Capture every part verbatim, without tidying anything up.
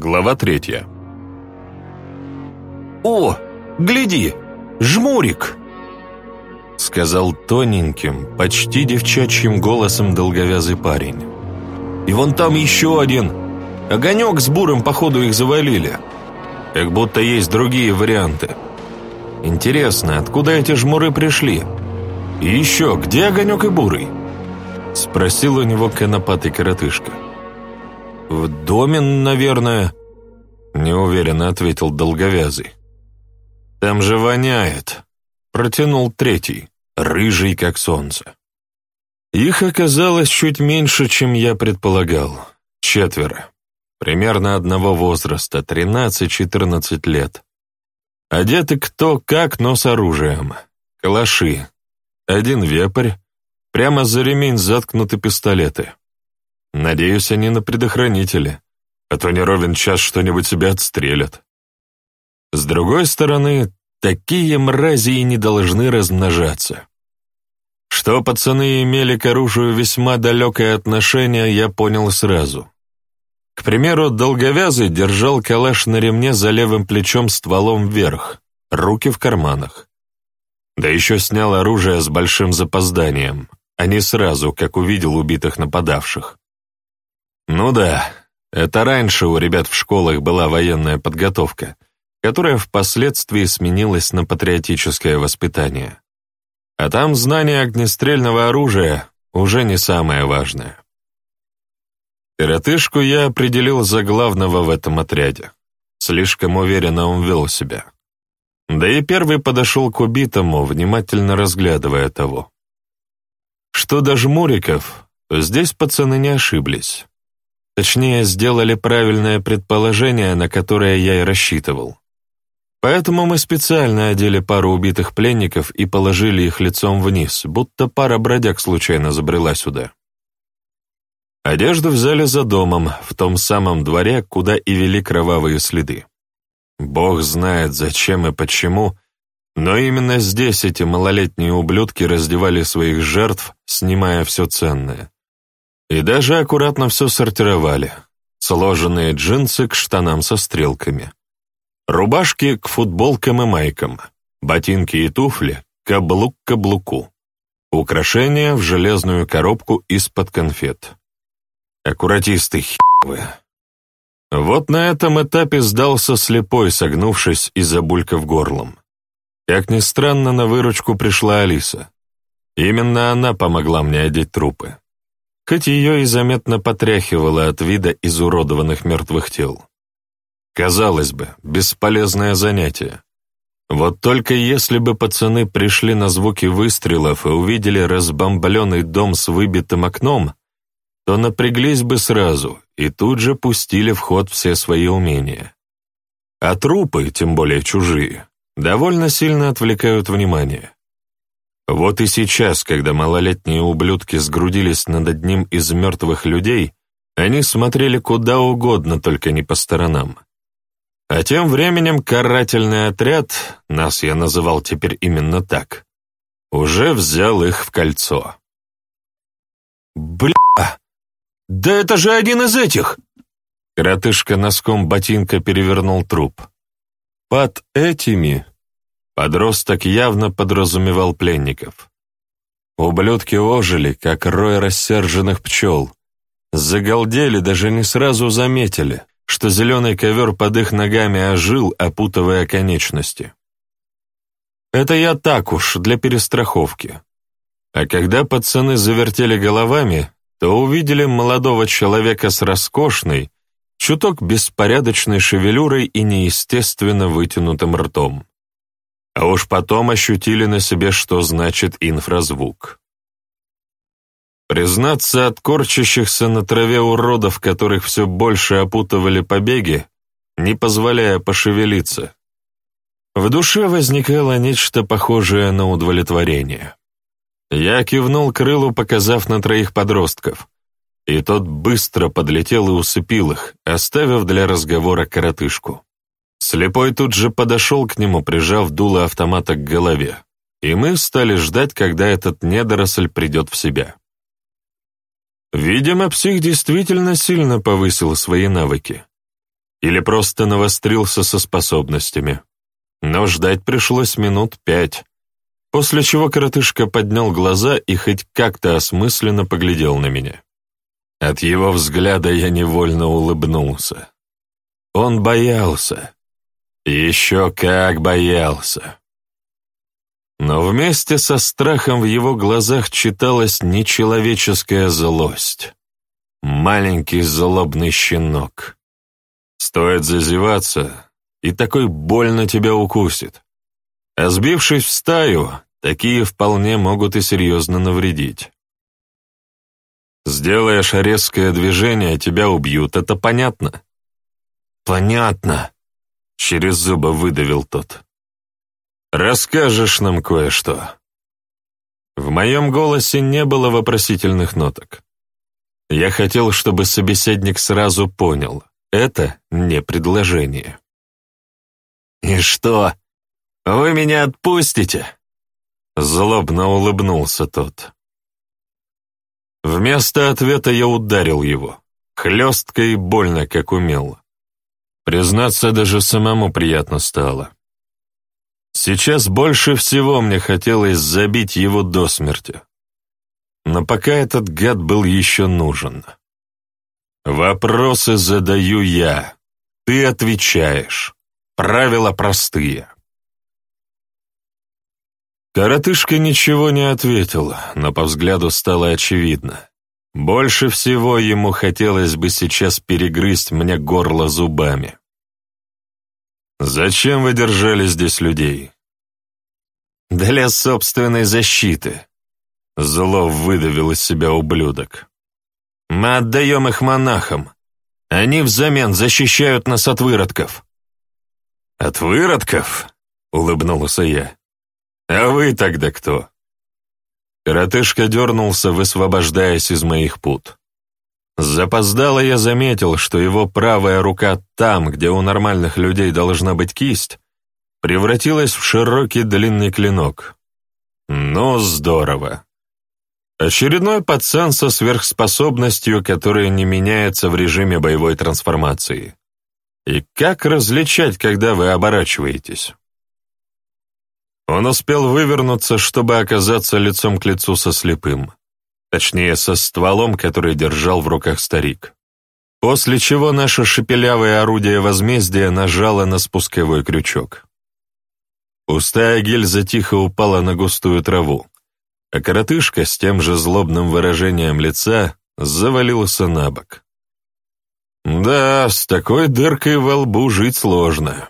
Глава третья. «О, гляди, жмурик!» — сказал тоненьким, почти девчачьим голосом долговязый парень. «И вон там еще один. Огонек с бурым, походу, их завалили. Как будто есть другие варианты. Интересно, откуда эти жмуры пришли? И еще, где Огонек и Бурый?» — спросил у него конопатый коротышка. «В доме, наверное», — неуверенно ответил долговязый. «Там же воняет», — протянул третий, рыжий как солнце. Их оказалось чуть меньше, чем я предполагал. Четверо. Примерно одного возраста, тринадцать-четырнадцать лет. Одеты кто как, но с оружием. Калаши. Один вепрь. Прямо за ремень заткнуты пистолеты. Надеюсь, они на предохранителе, а то не ровен час что-нибудь себе отстрелят. С другой стороны, такие мрази и не должны размножаться. Что пацаны имели к оружию весьма далекое отношение, я понял сразу. К примеру, долговязый держал калаш на ремне за левым плечом стволом вверх, руки в карманах. Да еще снял оружие с большим запозданием, а не сразу, как увидел убитых нападавших. Ну да, это раньше у ребят в школах была военная подготовка, которая впоследствии сменилась на патриотическое воспитание. А там знание огнестрельного оружия уже не самое важное. Коротышку я определил за главного в этом отряде. Слишком уверенно он вел себя. Да и первый подошел к убитому, внимательно разглядывая того. Что до жмуриков, то здесь пацаны не ошиблись. Точнее, сделали правильное предположение, на которое я и рассчитывал. Поэтому мы специально одели пару убитых пленников и положили их лицом вниз, будто пара бродяг случайно забрела сюда. Одежду взяли за домом, в том самом дворе, куда и вели кровавые следы. Бог знает, зачем и почему, но именно здесь эти малолетние ублюдки раздевали своих жертв, снимая все ценное. И даже аккуратно все сортировали. Сложенные джинсы к штанам со стрелками. Рубашки к футболкам и майкам. Ботинки и туфли каблук к каблуку. Украшения в железную коробку из-под конфет. Аккуратисты хи**вы. Вот на этом этапе сдался слепой, согнувшись и забулькав горлом. Как ни странно, на выручку пришла Алиса. Именно она помогла мне одеть трупы. Хоть ее и заметно потряхивало от вида изуродованных мертвых тел. Казалось бы, бесполезное занятие. Вот только если бы пацаны пришли на звуки выстрелов и увидели разбомбленный дом с выбитым окном, то напряглись бы сразу и тут же пустили в ход все свои умения. А трупы, тем более чужие, довольно сильно отвлекают внимание. Вот и сейчас, когда малолетние ублюдки сгрудились над одним из мертвых людей, они смотрели куда угодно, только не по сторонам. А тем временем карательный отряд, нас я называл теперь именно так, уже взял их в кольцо. «Бля! Да это же один из этих!» Коротышка носком ботинка перевернул труп. Под этими подросток явно подразумевал пленников. Ублюдки ожили, как рой рассерженных пчел. Загалдели, даже не сразу заметили, что зеленый ковер под их ногами ожил, опутывая конечности. Это я так уж, для перестраховки. А когда пацаны завертели головами, то увидели молодого человека с роскошной, чуток беспорядочной шевелюрой и неестественно вытянутым ртом. А уж потом ощутили на себе, что значит инфразвук. Признаться, от корчащихся на траве уродов, которых все больше опутывали побеги, не позволяя пошевелиться, в душе возникало нечто похожее на удовлетворение. Я кивнул крылу, показав на троих подростков, и тот быстро подлетел и усыпил их, оставив для разговора коротышку. Слепой тут же подошел к нему, прижав дуло автомата к голове, и мы стали ждать, когда этот недоросль придет в себя. Видимо, псих действительно сильно повысил свои навыки. Или просто навострился со способностями. Но ждать пришлось минут пять, после чего коротышка поднял глаза и хоть как-то осмысленно поглядел на меня. От его взгляда я невольно улыбнулся. Он боялся. И еще как боялся. Но вместе со страхом в его глазах читалась нечеловеческая злость. Маленький злобный щенок. Стоит зазеваться, и такой больно тебя укусит. А сбившись в стаю, такие вполне могут и серьезно навредить. Сделаешь резкое движение, тебя убьют, это понятно? Понятно, через зубы выдавил тот. Расскажешь нам кое-что. В моем голосе не было вопросительных ноток. Я хотел, чтобы собеседник сразу понял, это не предложение. «И что, вы меня отпустите?» Злобно улыбнулся тот. Вместо ответа я ударил его, хлестко и больно, как умел. Признаться, даже самому приятно стало. Сейчас больше всего мне хотелось забить его до смерти. Но пока этот гад был еще нужен. Вопросы задаю я, ты отвечаешь. Правила простые. Коротышка ничего не ответил, но по взгляду стало очевидно. Больше всего ему хотелось бы сейчас перегрызть мне горло зубами. «Зачем вы держали здесь людей?» «Для собственной защиты», — зло выдавил из себя ублюдок. «Мы отдаем их монахам. Они взамен защищают нас от выродков». «От выродков?» — улыбнулся я. «А вы тогда кто?» Коротышка дернулся, высвобождаясь из моих пут. Запоздало я заметил, что его правая рука там, где у нормальных людей должна быть кисть, превратилась в широкий длинный клинок. Ну, здорово. Очередной пацан со сверхспособностью, которая не меняется в режиме боевой трансформации. И как различать, когда вы оборачиваетесь? Он успел вывернуться, чтобы оказаться лицом к лицу со слепым. Точнее, со стволом, который держал в руках старик. После чего наше шепелявое орудие возмездия нажало на спусковой крючок. Пустая гильза тихо упала на густую траву, а коротышка с тем же злобным выражением лица завалился на бок. Да, с такой дыркой во лбу жить сложно.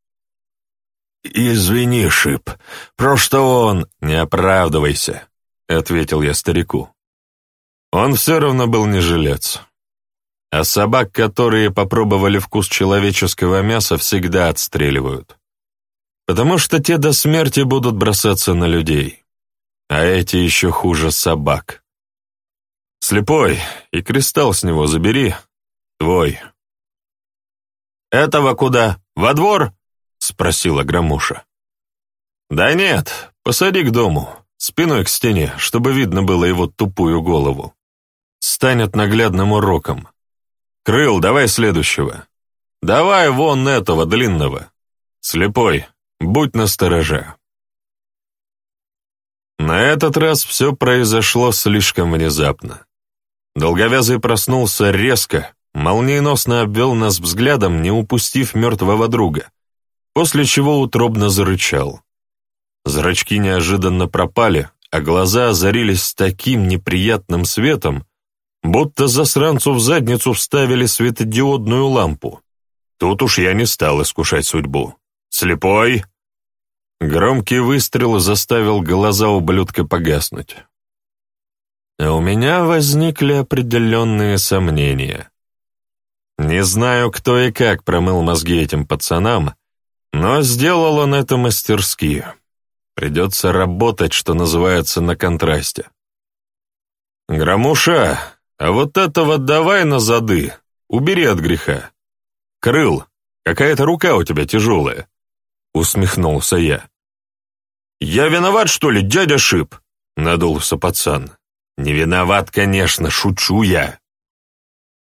«Извини, Шип, просто он...» «Не оправдывайся», — ответил я старику. Он все равно был не жилец. А собак, которые попробовали вкус человеческого мяса, всегда отстреливают. Потому что те до смерти будут бросаться на людей. А эти еще хуже собак. Слепой, и кристалл с него забери. Твой. «Этого куда? Во двор?» — спросила Громуша. «Да нет, посади к дому, спиной к стене, чтобы видно было его тупую голову. Станет наглядным уроком. Крыл, давай следующего. Давай вон этого длинного. Слепой, будь настороже». На этот раз все произошло слишком внезапно. Долговязый проснулся резко, молниеносно обвел нас взглядом, не упустив мертвого друга, после чего утробно зарычал. Зрачки неожиданно пропали, а глаза озарились таким неприятным светом, будто засранцу в задницу вставили светодиодную лампу. Тут уж я не стал искушать судьбу. «Слепой!» Громкий выстрел заставил глаза ублюдка погаснуть. А у меня возникли определенные сомнения. Не знаю, кто и как промыл мозги этим пацанам, но сделал он это мастерски. Придется работать, что называется, на контрасте. «Громуша, а вот этого давай на зады, убери от греха. Крыл, какая-то рука у тебя тяжелая», — усмехнулся я. «Я виноват, что ли, дядя Шип?» — надулся пацан. «Не виноват, конечно, шучу я».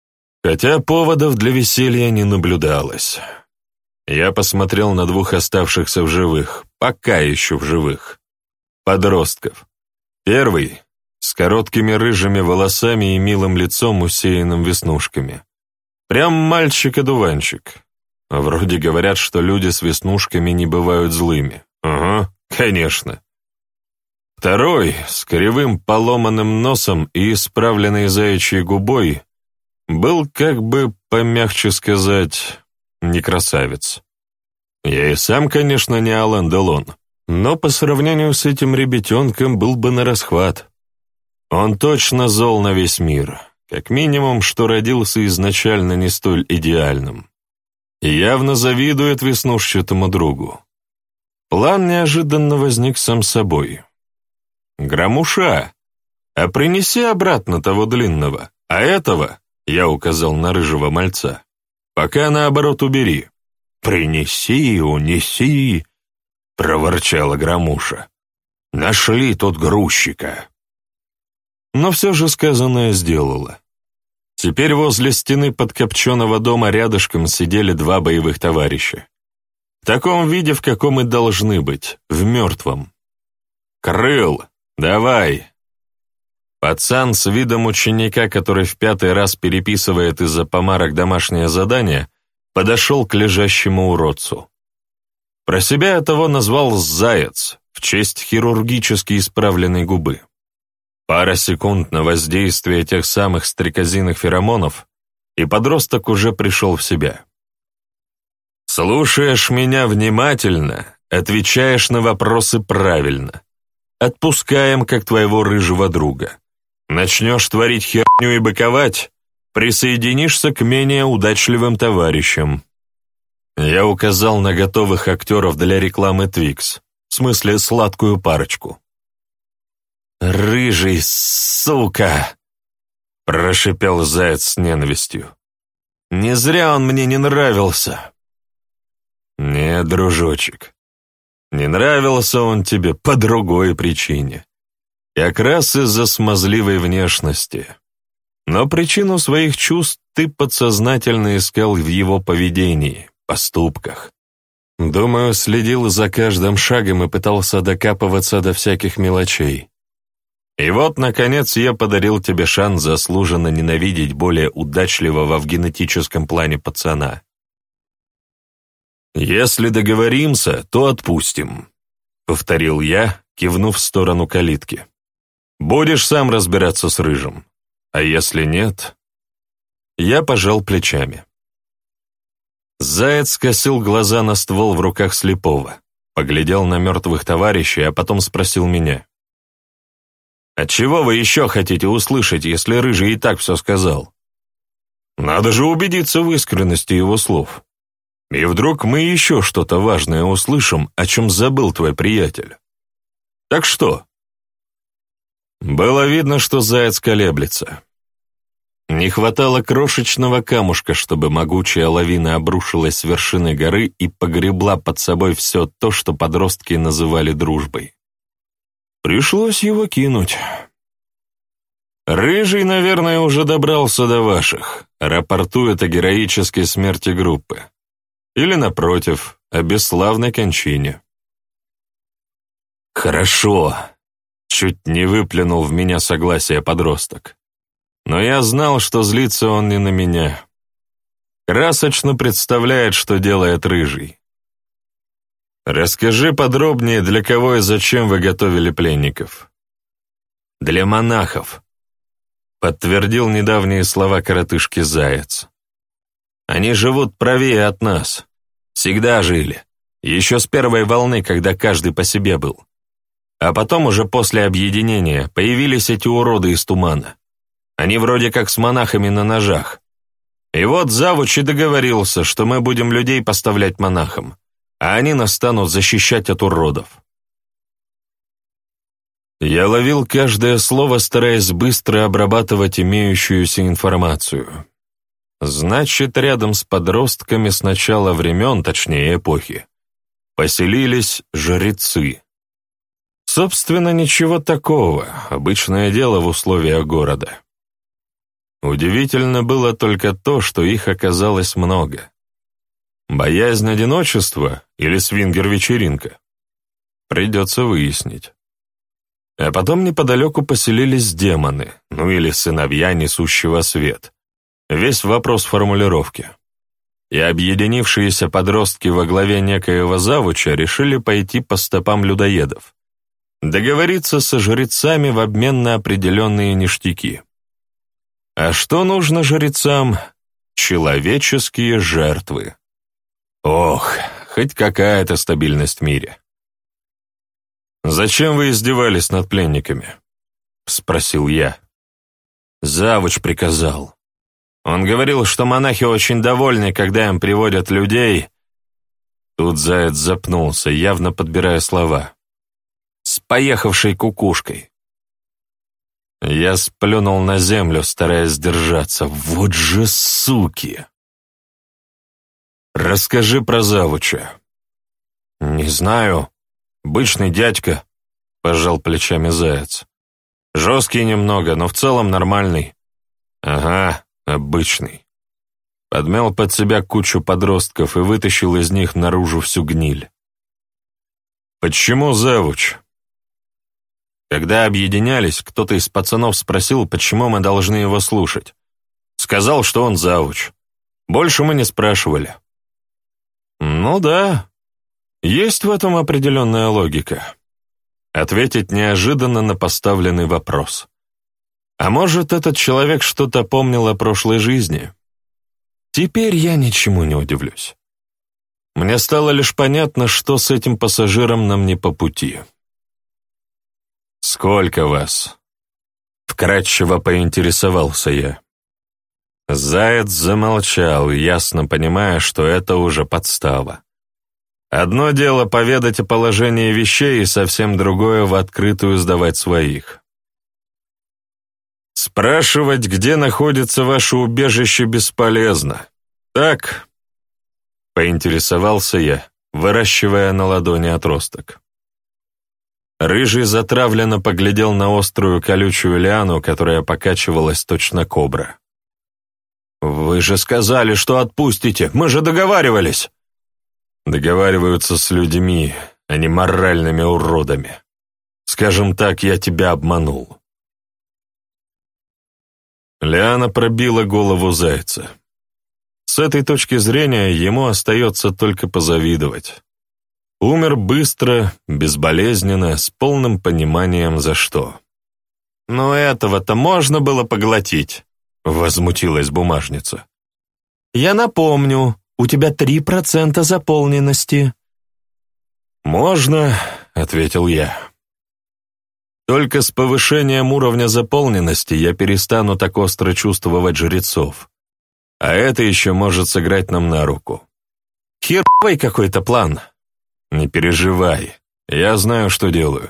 Хотя поводов для веселья не наблюдалось. Я посмотрел на двух оставшихся в живых, пока еще в живых, подростков. Первый — с короткими рыжими волосами и милым лицом, усеянным веснушками. Прям мальчик-одуванчик. Вроде говорят, что люди с веснушками не бывают злыми. Ага, конечно. Второй, с кривым поломанным носом и исправленной заячьей губой, был, как бы помягче сказать, не красавец. Я и сам, конечно, не Алан Делон, но по сравнению с этим ребятенком был бы на расхват. Он точно зол на весь мир, как минимум, что родился изначально не столь идеальным. И явно завидует веснушчатому другу. План неожиданно возник сам собой. «Громуша, а принеси обратно того длинного, а этого...» Я указал на рыжего мальца. «Пока, наоборот, убери». «Принеси, унеси», — проворчала Громуша. «Нашли тут грузчика». Но все же сказанное сделала. Теперь возле стены подкопченого дома рядышком сидели два боевых товарища. В таком виде, в каком и должны быть, в мертвом. «Крыл, давай!» Пацан с видом ученика, который в пятый раз переписывает из-за помарок домашнее задание, подошел к лежащему уродцу. Про себя того назвал «Заяц» в честь хирургически исправленной губы. Пара секунд на воздействие тех самых стрекозиных феромонов, и подросток уже пришел в себя. «Слушаешь меня внимательно, отвечаешь на вопросы правильно. Отпускаем, как твоего рыжего друга. Начнешь творить херню и быковать, присоединишься к менее удачливым товарищам». Я указал на готовых актеров для рекламы Твикс, в смысле сладкую парочку. «Рыжий, сука!» — прошипел Заяц с ненавистью. «Не зря он мне не нравился». «Не, дружочек, не нравился он тебе по другой причине. Как раз из-за смазливой внешности. Но причину своих чувств ты подсознательно искал в его поведении, поступках. Думаю, следил за каждым шагом и пытался докапываться до всяких мелочей. И вот, наконец, я подарил тебе шанс заслуженно ненавидеть более удачливого в генетическом плане пацана. Если договоримся, то отпустим», — повторил я, кивнув в сторону калитки. «Будешь сам разбираться с рыжим. А если нет...» Я пожал плечами. Заяц скосил глаза на ствол в руках слепого, поглядел на мертвых товарищей, а потом спросил меня. «А чего вы еще хотите услышать, если рыжий и так все сказал? Надо же убедиться в искренности его слов. И вдруг мы еще что-то важное услышим, о чем забыл твой приятель. Так что?» Было видно, что заяц колеблется. Не хватало крошечного камушка, чтобы могучая лавина обрушилась с вершины горы и погребла под собой все то, что подростки называли дружбой. Пришлось его кинуть. «Рыжий, наверное, уже добрался до ваших, рапортует о героической смерти группы. Или, напротив, о бесславной кончине». «Хорошо», — чуть не выплюнул в меня согласие подросток. Но я знал, что злится он не на меня. Красочно представляет, что делает рыжий. «Расскажи подробнее, для кого и зачем вы готовили пленников». «Для монахов», — подтвердил недавние слова коротышки Заяц. «Они живут правее от нас. Всегда жили. Еще с первой волны, когда каждый по себе был. А потом уже после объединения появились эти уроды из тумана. Они вроде как с монахами на ножах. И вот завуч и договорился, что мы будем людей поставлять монахам, а они нас станут защищать от уродов». Я ловил каждое слово, стараясь быстро обрабатывать имеющуюся информацию. Значит, рядом с подростками с начала времен, точнее эпохи, поселились жрецы. Собственно, ничего такого, обычное дело в условиях города. Удивительно было только то, что их оказалось много. Боязнь одиночества или свингер-вечеринка? Придется выяснить. А потом неподалеку поселились демоны, ну или сыновья несущего свет. Весь вопрос формулировки. И объединившиеся подростки во главе некоего завуча решили пойти по стопам людоедов, договориться со жрецами в обмен на определенные ништяки. А что нужно жрецам? Человеческие жертвы. Ох, хоть какая-то стабильность в мире. «Зачем вы издевались над пленниками?» — спросил я. Завуч приказал. Он говорил, что монахи очень довольны, когда им приводят людей. Тут заяц запнулся, явно подбирая слова. С поехавшей кукушкой. Я сплюнул на землю, стараясь сдержаться. Вот же суки! «Расскажи про завуча». «Не знаю. Обычный дядька», — пожал плечами заяц. «Жесткий немного, но в целом нормальный». «Ага, обычный». Подмял под себя кучу подростков и вытащил из них наружу всю гниль. «Почему завуч?» Когда объединялись, кто-то из пацанов спросил, почему мы должны его слушать. Сказал, что он завуч. Больше мы не спрашивали. «Ну да, есть в этом определенная логика». Ответить неожиданно на поставленный вопрос. А может, этот человек что-то помнил о прошлой жизни? Теперь я ничему не удивлюсь. Мне стало лишь понятно, что с этим пассажиром нам не по пути. «Сколько вас?» — вкратчиво поинтересовался я. Заяц замолчал, ясно понимая, что это уже подстава. Одно дело поведать о положении вещей, и совсем другое в открытую сдавать своих. Спрашивать, где находится ваше убежище, бесполезно. Так? Поинтересовался я, выращивая на ладони отросток. Рыжий затравленно поглядел на острую колючую лиану, которая покачивалась точно кобра. «Вы же сказали, что отпустите! Мы же договаривались!» Договариваются с людьми, а не моральными уродами. Скажем так, я тебя обманул. Лиана пробила голову зайца. С этой точки зрения ему остается только позавидовать. Умер быстро, безболезненно, с полным пониманием за что. «Но этого-то можно было поглотить», — возмутилась бумажница. «Я напомню, у тебя три процента заполненности». «Можно», — ответил я. «Только с повышением уровня заполненности я перестану так остро чувствовать жрецов. А это еще может сыграть нам на руку. Херовый какой-то план. Не переживай, я знаю, что делаю».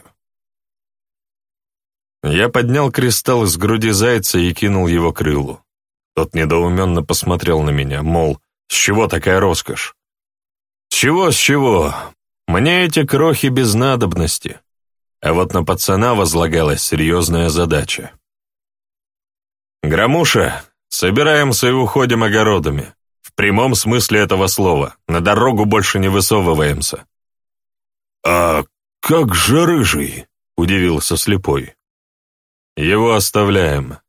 Я поднял кристалл из груди зайца и кинул его к рылу. Тот недоуменно посмотрел на меня, мол, с чего такая роскошь? С чего, с чего? Мне эти крохи без надобности. А вот на пацана возлагалась серьезная задача. «Громуша, собираемся и уходим огородами. В прямом смысле этого слова. На дорогу больше не высовываемся». «А как же рыжий?» — удивился слепой. «Его оставляем».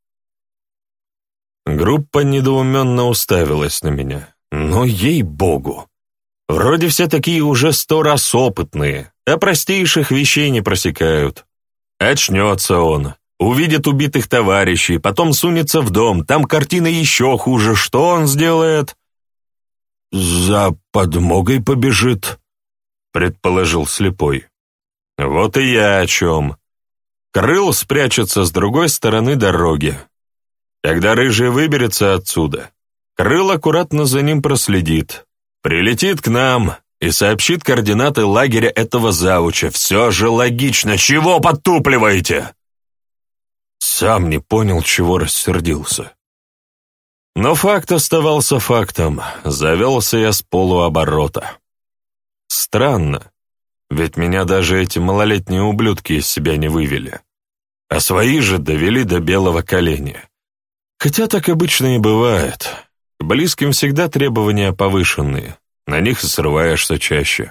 Группа недоуменно уставилась на меня. Но ей-богу! Вроде все такие уже сто раз опытные, а простейших вещей не просекают. Очнется он, увидит убитых товарищей, потом сунется в дом, там картина еще хуже. Что он сделает? «За подмогой побежит», — предположил слепой. «Вот и я о чем. Крыл спрячется с другой стороны дороги. Когда рыжий выберется отсюда, Крыл аккуратно за ним проследит, прилетит к нам и сообщит координаты лагеря этого завуча. Все же логично. Чего подтупливаете?» Сам не понял, чего рассердился. Но факт оставался фактом. Завелся я с полуоборота. Странно, ведь меня даже эти малолетние ублюдки из себя не вывели. А свои же довели до белого коленя. Хотя так обычно и бывает. К близким всегда требования повышенные, на них и срываешься чаще.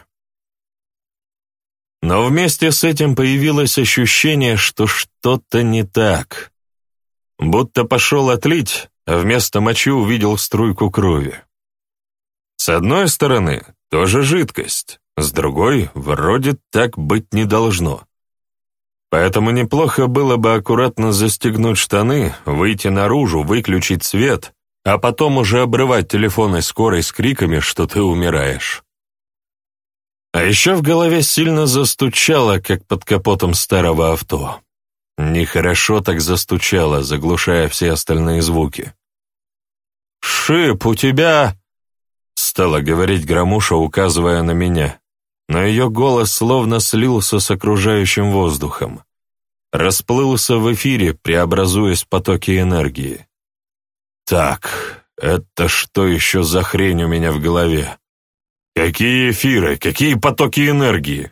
Но вместе с этим появилось ощущение, что что-то не так. Будто пошел отлить, а вместо мочи увидел струйку крови. С одной стороны, тоже жидкость, с другой, вроде так быть не должно. Поэтому неплохо было бы аккуратно застегнуть штаны, выйти наружу, выключить свет, а потом уже обрывать телефонной скорой с криками, что ты умираешь. А еще в голове сильно застучало, как под капотом старого авто. Нехорошо так застучало, заглушая все остальные звуки. «Шип, у тебя...» — стала говорить Громуша, указывая на меня, но ее голос словно слился с окружающим воздухом. Расплылся в эфире, преобразуясь в потоки энергии. «Так, это что еще за хрень у меня в голове? Какие эфиры, какие потоки энергии?»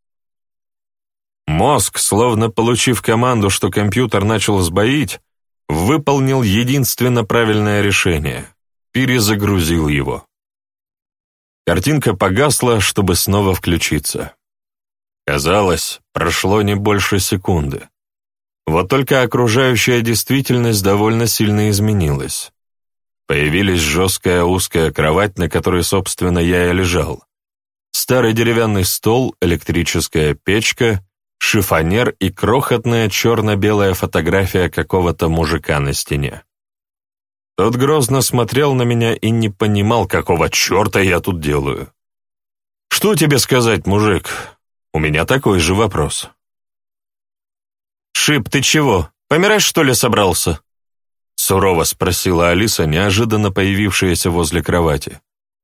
Мозг, словно получив команду, что компьютер начал сбоить, выполнил единственно правильное решение — перезагрузил его. Картинка погасла, чтобы снова включиться. Казалось, прошло не больше секунды. Вот только окружающая действительность довольно сильно изменилась. Появились жесткая узкая кровать, на которой, собственно, я и лежал. Старый деревянный стол, электрическая печка, шифонер и крохотная черно-белая фотография какого-то мужика на стене. Тот грозно смотрел на меня и не понимал, какого черта я тут делаю. «Что тебе сказать, мужик? У меня такой же вопрос». «Шип, ты чего, помирать, что ли, собрался?» Сурово спросила Алиса, неожиданно появившаяся возле кровати.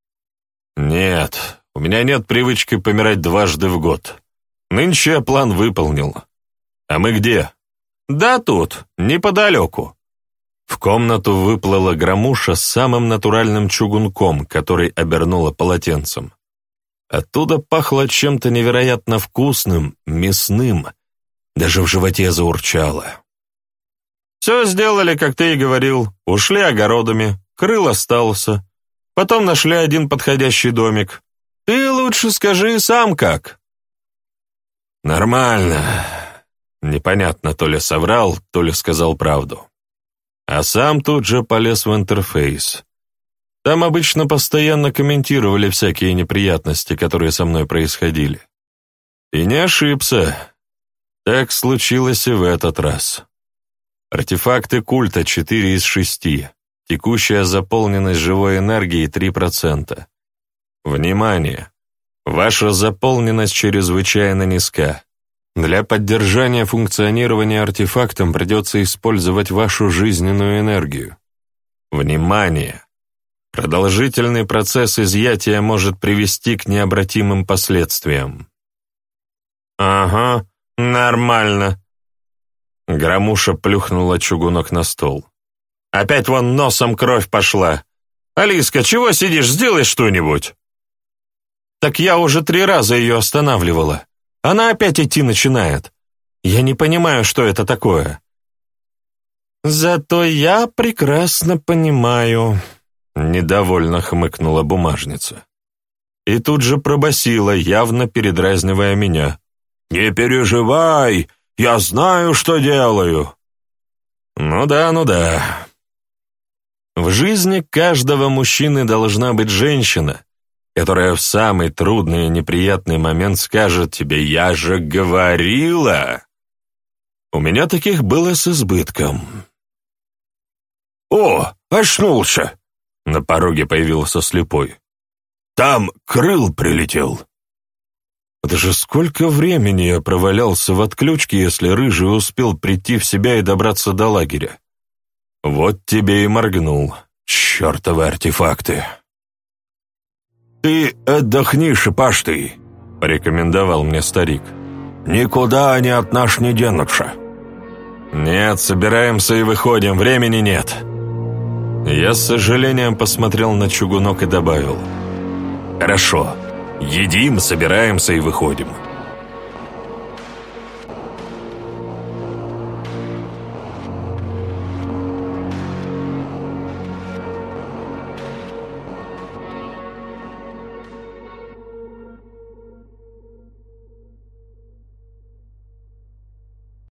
«Нет, у меня нет привычки помирать дважды в год. Нынче я план выполнил. А мы где?» «Да тут, неподалеку». В комнату выплыла Громуша с самым натуральным чугунком, который обернула полотенцем. Оттуда пахло чем-то невероятно вкусным, мясным, даже в животе заурчало. «Все сделали, как ты и говорил, ушли огородами, крыл остался, потом нашли один подходящий домик. Ты лучше скажи сам как». «Нормально». Непонятно, то ли соврал, то ли сказал правду. А сам тут же полез в интерфейс. Там обычно постоянно комментировали всякие неприятности, которые со мной происходили. И не ошибся. Так случилось и в этот раз. Артефакты культа четыре из шести. Текущая заполненность живой энергии три процента. Внимание! Ваша заполненность чрезвычайно низка. Для поддержания функционирования артефактом придется использовать вашу жизненную энергию. Внимание! Продолжительный процесс изъятия может привести к необратимым последствиям. «Ага, нормально». Громуша плюхнула чугунок на стол. «Опять вон носом кровь пошла. Алиска, чего сидишь, сделай что-нибудь». «Так я уже три раза ее останавливала. Она опять идти начинает. Я не понимаю, что это такое». «Зато я прекрасно понимаю», — недовольно хмыкнула бумажница. И тут же пробасила, явно передразнивая меня. «Не переживай, я знаю, что делаю». «Ну да, ну да». В жизни каждого мужчины должна быть женщина, которая в самый трудный и неприятный момент скажет тебе «я же говорила». У меня таких было с избытком. «О, очнулся!» На пороге появился слепой. «Там крыл прилетел». Это же сколько времени я провалялся в отключке, если Рыжий успел прийти в себя и добраться до лагеря. Вот тебе и моргнул, чертовы артефакты. «Ты отдохни, шипастый», — порекомендовал мне старик. «Никуда они от нас не денутся». «Нет, собираемся и выходим, времени нет». Я с сожалением посмотрел на чугунок и добавил. «Хорошо, едим, собираемся и выходим».